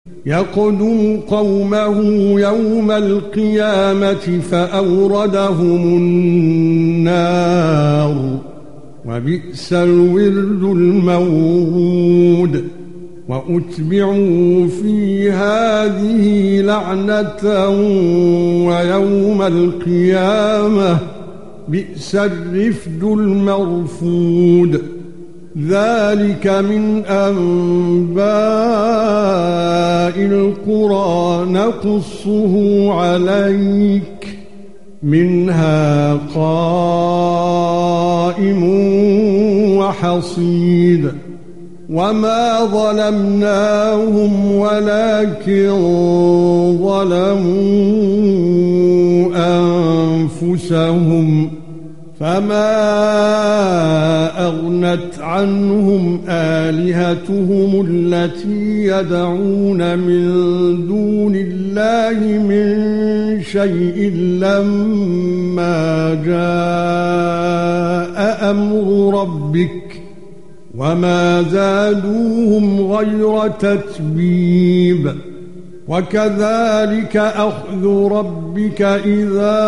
يقدم قومه يوم القيامة فأوردهم النار وبئس الورد المورود وأتبعوا في هذه لعنة ويوم القيامة بئس الرفد المرفود ذلك من أنباء القرى نقصه عليك منها قائم وحصيد وما ظلمناهم ولكن ظلموا أنفسهم فما أغنت عنهم آلهتهم التي يدعون من دون الله من شيء لما جاء أمر ربك وما زادوهم غير تتبيب وكذلك أخذ ربك إذا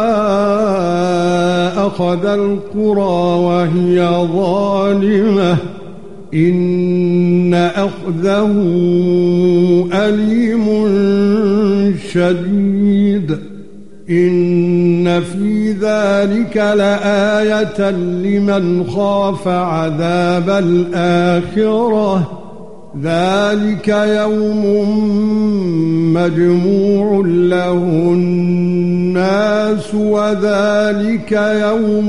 أخذ القرى وهي ظالمة إن أخذه أليم شديد إن في ذلك لآية لمن خاف عذاب الآخرة ذلك يوم مجموع له الناس وذلك يوم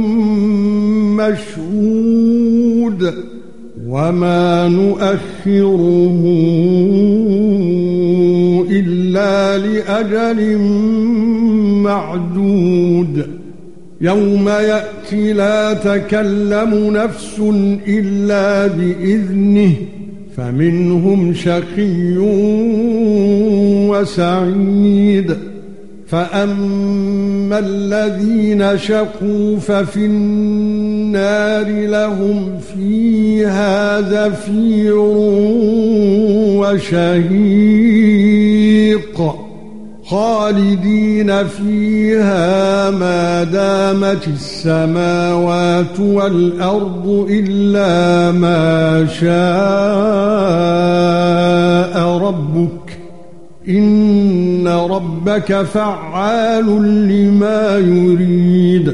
مشهود وما نؤخره إلا لأجل معدود يوم يأتي لا تكلم نفس إلا بإذنه فمنهم شقي وسعيد فأما الذين شقوا ففي النار لهم فيها زفير وشهيق خالدين فيها ما دامت السماوات والأرض إلا ما شاء ربك إن ربك فعال لما يريد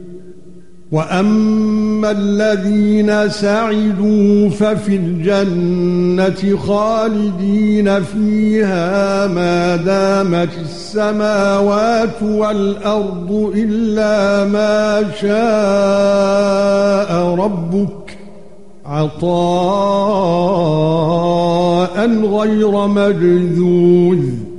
وأما الذين سعدوا ففي الجنة خالدين فيها ما دامت السماوات والأرض إلا ما شاء ربك عطاء غير مجذوذ